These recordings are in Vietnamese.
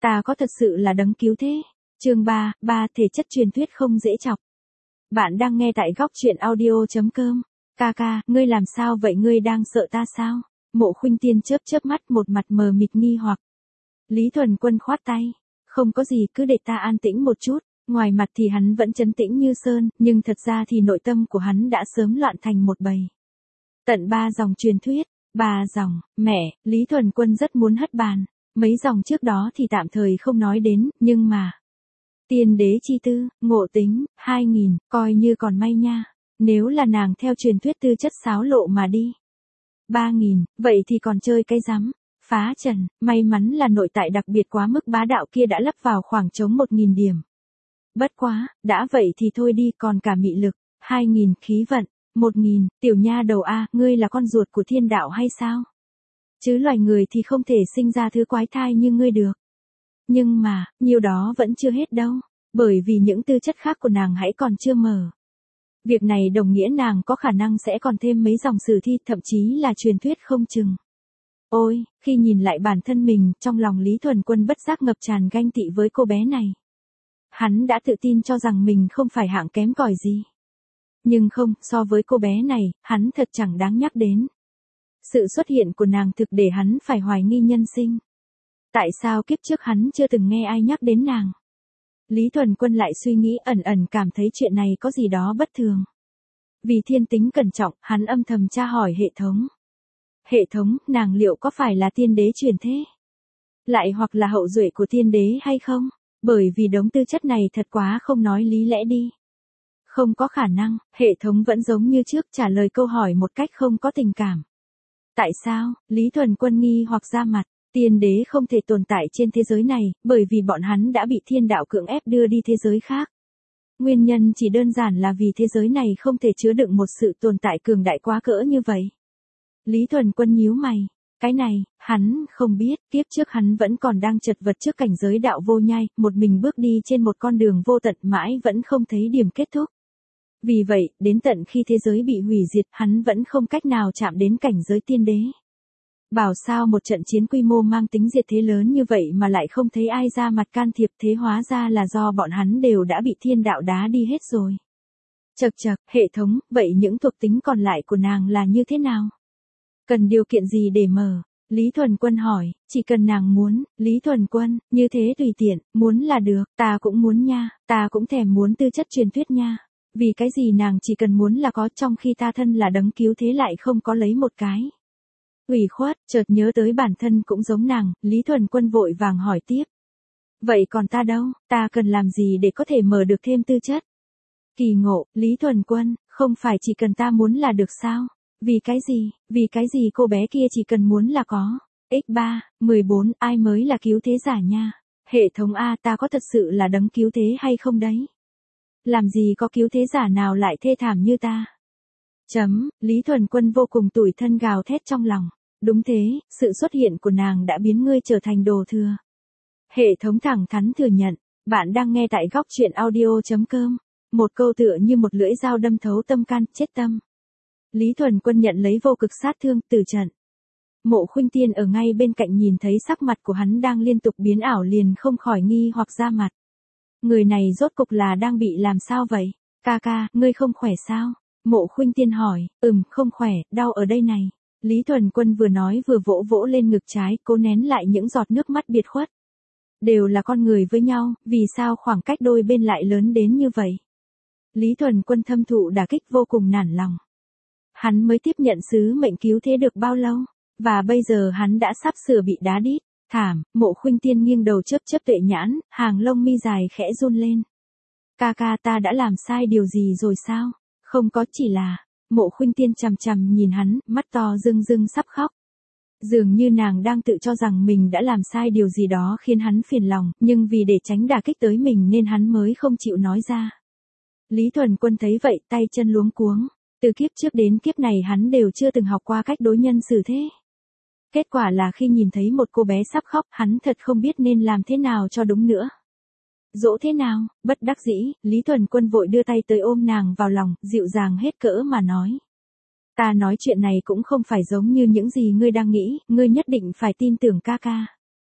Ta có thật sự là đấng cứu thế? Chương 3, thể chất truyền thuyết không dễ chọc. Bạn đang nghe tại góc truyện audio.com. Ca, ngươi làm sao vậy, ngươi đang sợ ta sao? Mộ Khuynh Tiên chớp mắt, một mặt mờ mịt nghi hoặc. Lý Thuần Quân khoát tay. Không có gì, cứ để ta an tĩnh một chút. Ngoài mặt thì hắn vẫn trấn tĩnh như sơn, nhưng thật ra thì nội tâm của hắn đã sớm loạn thành một bầy. Tận 3 dòng truyền thuyết, 3 dòng, mẹ, Lý Thuần Quân rất muốn hất bàn. Mấy dòng trước đó thì tạm thời không nói đến, nhưng mà... Tiên đế chi tư, ngộ tính, 2000, coi như còn may nha. Nếu là nàng theo truyền thuyết tư chất xáo lộ mà đi. 3000, vậy thì còn chơi cái rắm. Phá trần, may mắn là nội tại đặc biệt quá mức bá đạo kia đã lắp vào khoảng trống 1000 điểm. Bất quá, đã vậy thì thôi đi, còn cả mị lực, 2000, khí vận, 1000, tiểu nha đầu a, ngươi là con ruột của thiên đạo hay sao? Chứ loài người thì không thể sinh ra thứ quái thai như ngươi được. Nhưng mà, nhiều đó vẫn chưa hết đâu, bởi vì những tư chất khác của nàng hãy còn chưa mở. Việc này đồng nghĩa nàng có khả năng sẽ còn thêm mấy dòng sử thi, thậm chí là truyền thuyết không chừng. Ôi, khi nhìn lại bản thân mình, trong lòng Lý Thuần Quân bất giác ngập tràn ganh tị với cô bé này. Hắn đã tự tin cho rằng mình không phải hạng kém cỏi gì. Nhưng không, so với cô bé này, hắn thật chẳng đáng nhắc đến. Sự xuất hiện của nàng thực để hắn phải hoài nghi nhân sinh. Tại sao kiếp trước hắn chưa từng nghe ai nhắc đến nàng? Lý Thuần Quân lại suy nghĩ, ẩn cảm thấy chuyện này có gì đó bất thường. Vì thiên tính cẩn trọng, hắn âm thầm tra hỏi hệ thống. Hệ thống, nàng liệu có phải là tiên đế truyền thế? Lại hoặc là hậu duệ của tiên đế hay không? Bởi vì đống tư chất này thật quá không nói lý lẽ đi. Không có khả năng, hệ thống vẫn giống như trước trả lời câu hỏi một cách không có tình cảm. Tại sao? Lý Thuần Quân nghi hoặc ra mặt. Tiên đế không thể tồn tại trên thế giới này, bởi vì bọn hắn đã bị thiên đạo cưỡng ép đưa đi thế giới khác. Nguyên nhân chỉ đơn giản là vì thế giới này không thể chứa đựng một sự tồn tại cường đại quá cỡ như vậy. Lý Thuần Quân nhíu mày. Cái này, hắn không biết, kiếp trước hắn vẫn còn đang chật vật trước cảnh giới đạo vô nhai, một mình bước đi trên một con đường vô tận mãi vẫn không thấy điểm kết thúc. Vì vậy, đến tận khi thế giới bị hủy diệt, hắn vẫn không cách nào chạm đến cảnh giới tiên đế. Bảo sao một trận chiến quy mô mang tính diệt thế lớn như vậy mà lại không thấy ai ra mặt can thiệp, thế hóa ra là do bọn hắn đều đã bị thiên đạo đá đi hết rồi. Chậc, hệ thống, vậy những thuộc tính còn lại của nàng là như thế nào? Cần điều kiện gì để mở? Lý Thuần Quân hỏi, chỉ cần nàng muốn, Lý Thuần Quân, như thế tùy tiện, muốn là được, ta cũng muốn nha, ta cũng thèm muốn tư chất truyền thuyết nha. Vì cái gì nàng chỉ cần muốn là có, trong khi ta thân là đấng cứu thế lại không có lấy một cái. Ủy khuất, chợt nhớ tới bản thân cũng giống nàng, Lý Thuần Quân vội vàng hỏi tiếp. Vậy còn ta đâu, ta cần làm gì để có thể mở được thêm tư chất? Kỳ ngộ, Lý Thuần Quân, không phải chỉ cần ta muốn là được sao? Vì cái gì cô bé kia chỉ cần muốn là có. X3, 14, ai mới là cứu thế giả nha? Hệ thống A, ta có thật sự là đấng cứu thế hay không đấy? Làm gì có cứu thế giả nào lại thê thảm như ta? Lý Thuần Quân vô cùng tủi thân gào thét trong lòng. Đúng thế, sự xuất hiện của nàng đã biến ngươi trở thành đồ thừa. Hệ thống thẳng thắn thừa nhận, bạn đang nghe tại góc truyện audio.com. Một câu tựa như một lưỡi dao đâm thấu tâm can, chết tâm. Lý Thuần Quân nhận lấy vô cực sát thương, từ trận. Mộ Khuynh Tiên ở ngay bên cạnh nhìn thấy sắc mặt của hắn đang liên tục biến ảo liền không khỏi nghi hoặc ra mặt. Người này rốt cục là đang bị làm sao vậy? Ca, ngươi không khỏe sao? Mộ Khuynh Tiên hỏi, không khỏe, đau ở đây này. Lý Thuần Quân vừa nói vừa vỗ vỗ lên ngực trái, cố nén lại những giọt nước mắt biệt khuất. Đều là con người với nhau, vì sao khoảng cách đôi bên lại lớn đến như vậy? Lý Thuần Quân thâm thụ đả kích vô cùng nản lòng. Hắn mới tiếp nhận sứ mệnh cứu thế được bao lâu, và bây giờ hắn đã sắp sửa bị đá đít, thảm. Mộ Khuynh Tiên nghiêng đầu chớp tuệ nhãn, hàng lông mi dài khẽ run lên. Ca, ta đã làm sai điều gì rồi sao? Không có, chỉ là... Mộ Khuynh Tiên chằm nhìn hắn, mắt to rưng sắp khóc. Dường như nàng đang tự cho rằng mình đã làm sai điều gì đó khiến hắn phiền lòng, nhưng vì để tránh đả kích tới mình nên hắn mới không chịu nói ra. Lý Thuần Quân thấy vậy, tay chân luống cuống. Từ kiếp trước đến kiếp này hắn đều chưa từng học qua cách đối nhân xử thế. Kết quả là khi nhìn thấy một cô bé sắp khóc, hắn thật không biết nên làm thế nào cho đúng nữa. Dỗ thế nào? Bất đắc dĩ, Lý Thuần Quân vội đưa tay tới ôm nàng vào lòng, dịu dàng hết cỡ mà nói. Ta nói chuyện này cũng không phải giống như những gì ngươi đang nghĩ, ngươi nhất định phải tin tưởng ca.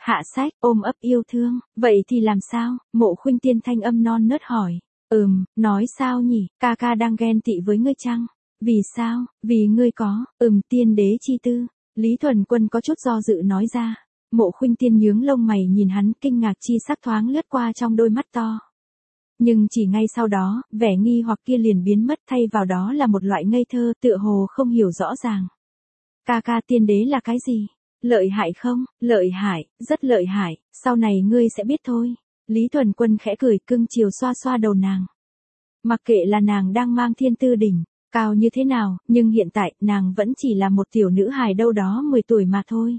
Hạ sách, ôm ấp yêu thương, vậy thì làm sao? Mộ Khuynh Tiên thanh âm non nớt hỏi. Nói sao nhỉ, ca ca đang ghen tị với ngươi chăng? Vì sao? Vì ngươi có, tiên đế chi tư. Lý Thuần Quân có chút do dự nói ra. Mộ Khuynh Tiên nhướng lông mày nhìn hắn, kinh ngạc chi sắc thoáng lướt qua trong đôi mắt to. Nhưng chỉ ngay sau đó, vẻ nghi hoặc kia liền biến mất, thay vào đó là một loại ngây thơ, tựa hồ không hiểu rõ ràng. Ca ca, tiên đế là cái gì? Lợi hại không? Lợi hại, rất lợi hại, sau này ngươi sẽ biết thôi. Lý Thuần Quân khẽ cười, cưng chiều xoa xoa đầu nàng. Mặc kệ là nàng đang mang thiên tư đỉnh cao như thế nào, nhưng hiện tại nàng vẫn chỉ là một tiểu nữ hài đâu đó 10 tuổi mà thôi.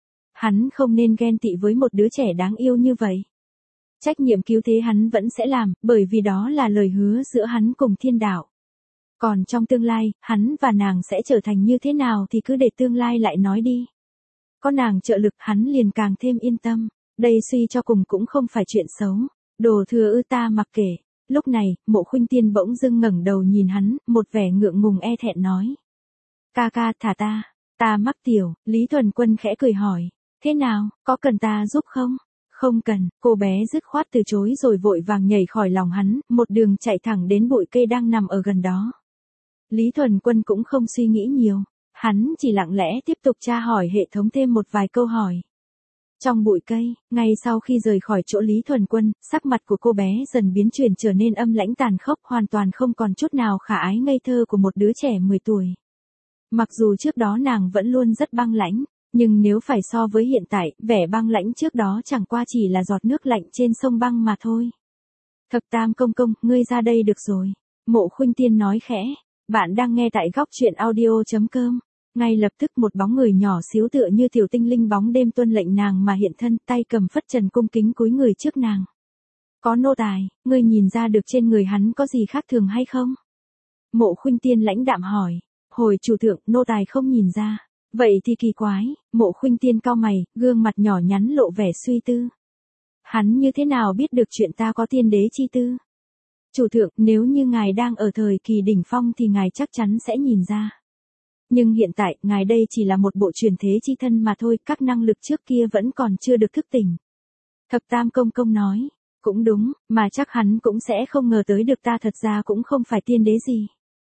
Hắn không nên ghen tị với một đứa trẻ đáng yêu như vậy. Trách nhiệm cứu thế hắn vẫn sẽ làm, bởi vì đó là lời hứa giữa hắn cùng thiên đạo. Còn trong tương lai, hắn và nàng sẽ trở thành như thế nào thì cứ để tương lai lại nói đi. Có nàng trợ lực hắn liền càng thêm yên tâm. Đây suy cho cùng cũng không phải chuyện xấu. Đồ thừa ta mặc kệ. Lúc này, Mộ Khuynh Tiên bỗng dưng ngẩng đầu nhìn hắn, một vẻ ngượng ngùng e thẹn nói. Ca ca, thả ta. Ta mắc tiểu. Lý Thuần Quân khẽ cười hỏi. Thế nào, có cần ta giúp không? Không cần, cô bé dứt khoát từ chối rồi vội vàng nhảy khỏi lòng hắn, một đường chạy thẳng đến bụi cây đang nằm ở gần đó. Lý Thuần Quân cũng không suy nghĩ nhiều. Hắn chỉ lặng lẽ tiếp tục tra hỏi hệ thống thêm một vài câu hỏi. Trong bụi cây, ngay sau khi rời khỏi chỗ Lý Thuần Quân, sắc mặt của cô bé dần biến chuyển trở nên âm lãnh tàn khốc, hoàn toàn không còn chút nào khả ái ngây thơ của một đứa trẻ 10 tuổi. Mặc dù trước đó nàng vẫn luôn rất băng lãnh, nhưng nếu phải so với hiện tại, vẻ băng lãnh trước đó chẳng qua chỉ là giọt nước lạnh trên sông băng mà thôi. Thập Tam công công, ngươi ra đây được rồi. Mộ Khuynh Tiên nói khẽ. Bạn đang nghe tại góc truyện audio.com. Ngay lập tức một bóng người nhỏ xíu tựa như tiểu tinh linh bóng đêm tuân lệnh nàng mà hiện thân, tay cầm phất trần cung kính cúi người trước nàng. Có nô tài, ngươi nhìn ra được trên người hắn có gì khác thường hay không? Mộ Khuynh Tiên lãnh đạm hỏi. Hồi chủ thượng, nô tài không nhìn ra. Vậy thì kỳ quái. Mộ Khuynh Tiên cau mày, gương mặt nhỏ nhắn lộ vẻ suy tư. Hắn như thế nào biết được chuyện ta có tiên đế chi tư? Chủ thượng, nếu như ngài đang ở thời kỳ đỉnh phong thì ngài chắc chắn sẽ nhìn ra. Nhưng hiện tại, ngài đây chỉ là một bộ truyền thế chi thân mà thôi, các năng lực trước kia vẫn còn chưa được thức tỉnh. Thập Tam công công nói, cũng đúng, mà chắc hắn cũng sẽ không ngờ tới được ta thật ra cũng không phải tiên đế gì.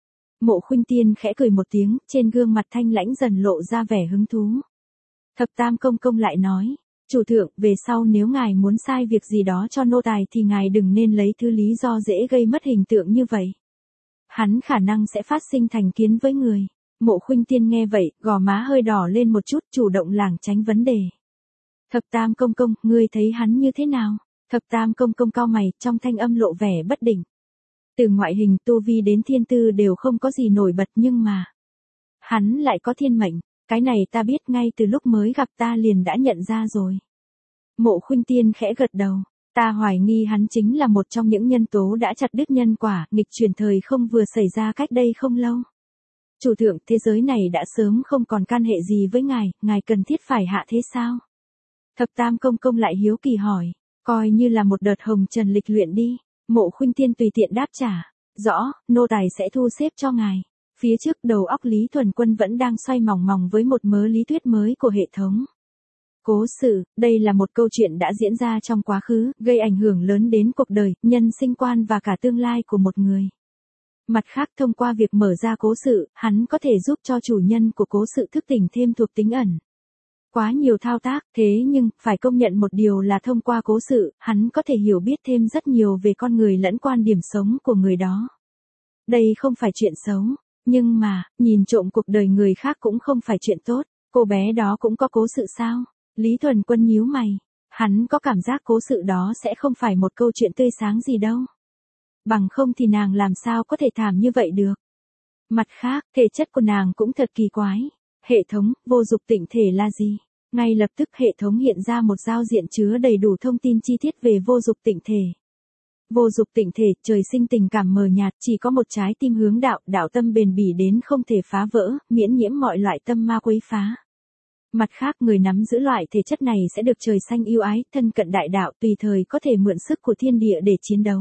Mộ Khuynh Tiên khẽ cười một tiếng, trên gương mặt thanh lãnh dần lộ ra vẻ hứng thú. Thập Tam công công lại nói, chủ thượng, về sau nếu ngài muốn sai việc gì đó cho nô tài thì ngài đừng nên lấy thứ lý do dễ gây mất hình tượng như vậy. Hắn khả năng sẽ phát sinh thành kiến với người. Mộ Khuynh Tiên nghe vậy, gò má hơi đỏ lên một chút, chủ động lảng tránh vấn đề. Thập Tam công công, ngươi thấy hắn như thế nào? Thập Tam công công cau mày, trong thanh âm lộ vẻ bất định. Từ ngoại hình, tu vi đến thiên tư đều không có gì nổi bật, nhưng mà hắn lại có thiên mệnh, cái này ta biết, ngay từ lúc mới gặp ta liền đã nhận ra rồi. Mộ Khuynh Tiên khẽ gật đầu, ta hoài nghi hắn chính là một trong những nhân tố đã chặt đứt nhân quả, nghịch chuyển thời không vừa xảy ra cách đây không lâu. Chủ thượng, thế giới này đã sớm không còn can hệ gì với ngài cần thiết phải hạ thế sao? Thập Tam công công lại hiếu kỳ hỏi, coi như là một đợt hồng trần lịch luyện đi. Mộ Khuynh Tiên tùy tiện đáp trả, rõ, nô tài sẽ thu xếp cho ngài. Phía trước đầu óc Lý Thuần Quân vẫn đang xoay mòng mòng với một mớ lý thuyết mới của hệ thống. Cố sự, đây là một câu chuyện đã diễn ra trong quá khứ, gây ảnh hưởng lớn đến cuộc đời, nhân sinh quan và cả tương lai của một người. Mặt khác, thông qua việc mở ra cố sự, hắn có thể giúp cho chủ nhân của cố sự thức tỉnh thêm thuộc tính ẩn. Quá nhiều thao tác, thế nhưng, phải công nhận một điều là thông qua cố sự, hắn có thể hiểu biết thêm rất nhiều về con người lẫn quan điểm sống của người đó. Đây không phải chuyện xấu, nhưng mà, nhìn trộm cuộc đời người khác cũng không phải chuyện tốt. Cô bé đó cũng có cố sự sao? Lý Thuần Quân nhíu mày. Hắn có cảm giác cố sự đó sẽ không phải một câu chuyện tươi sáng gì đâu. Bằng không thì nàng làm sao có thể thảm như vậy được. Mặt khác, thể chất của nàng cũng thật kỳ quái. Hệ thống, vô dục tịnh thể là gì? Ngay lập tức hệ thống hiện ra một giao diện chứa đầy đủ thông tin chi tiết về vô dục tịnh thể. Vô dục tịnh thể, trời sinh tình cảm mờ nhạt, chỉ có một trái tim hướng đạo, đạo tâm bền bỉ đến không thể phá vỡ, miễn nhiễm mọi loại tâm ma quấy phá. Mặt khác, người nắm giữ loại thể chất này sẽ được trời xanh yêu ái, thân cận đại đạo, tùy thời có thể mượn sức của thiên địa để chiến đấu.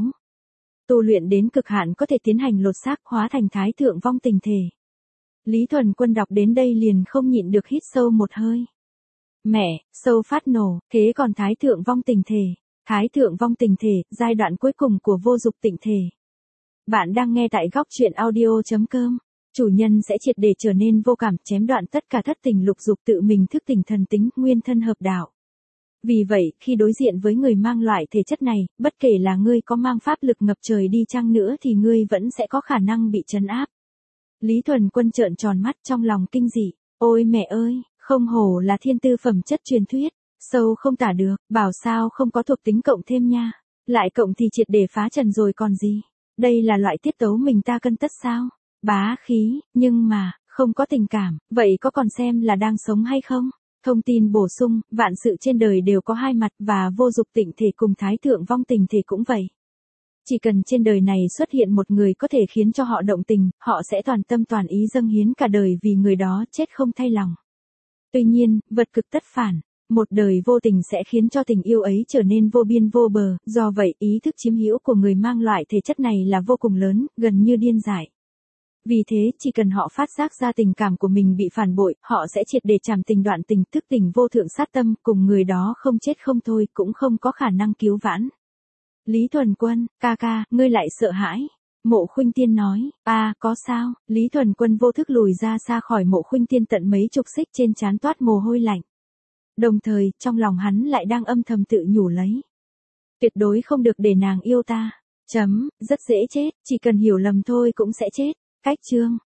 Tu luyện đến cực hạn có thể tiến hành lột xác, hóa thành thái thượng vong tình thể. Lý Thuần Quân đọc đến đây liền không nhịn được hít sâu một hơi. Mẹ, sâu phát nổ, thế còn Thái Thượng vong tình thể. Thái Thượng vong tình thể, giai đoạn cuối cùng của vô dục tịnh thể. Bạn đang nghe tại góc truyện audio.com. Chủ nhân sẽ triệt để trở nên vô cảm, chém đoạn tất cả thất tình lục dục, tự mình thức tỉnh thần tính, nguyên thân hợp đạo. Vì vậy, khi đối diện với người mang loại thể chất này, bất kể là ngươi có mang pháp lực ngập trời đi chăng nữa thì ngươi vẫn sẽ có khả năng bị trấn áp. Lý Thuần Quân trợn tròn mắt trong lòng kinh dị. Ôi mẹ ơi, không hổ là thiên tư phẩm chất truyền thuyết, sâu không tả được, bảo sao không có thuộc tính cộng thêm nha. Lại cộng thì triệt để phá trần rồi còn gì. Đây là loại tiết tấu mình ta cân tất sao? Bá khí, nhưng mà, không có tình cảm, vậy có còn xem là đang sống hay không? Thông tin bổ sung, vạn sự trên đời đều có hai mặt và vô dục tịnh thể cùng Thái Thượng vong tình thể cũng vậy. Chỉ cần trên đời này xuất hiện một người có thể khiến cho họ động tình, họ sẽ toàn tâm toàn ý dâng hiến cả đời vì người đó chết không thay lòng. Tuy nhiên, vật cực tất phản, một đời vô tình sẽ khiến cho tình yêu ấy trở nên vô biên vô bờ, do vậy ý thức chiếm hữu của người mang loại thể chất này là vô cùng lớn, gần như điên dại. Vì thế, chỉ cần họ phát giác ra tình cảm của mình bị phản bội, họ sẽ triệt để trảm tình đoạn tình, thức tình vô thượng sát tâm, cùng người đó không chết không thôi, cũng không có khả năng cứu vãn. Lý Thuần Quân, ca ca, ngươi lại sợ hãi. Mộ Khuynh Tiên nói, có sao? Lý Thuần Quân vô thức lùi ra xa khỏi Mộ Khuynh Tiên tận mấy chục xích, trên trán toát mồ hôi lạnh. Đồng thời, trong lòng hắn lại đang âm thầm tự nhủ lấy. Tuyệt đối không được để nàng yêu ta. Rất dễ chết, chỉ cần hiểu lầm thôi cũng sẽ chết. Cách chương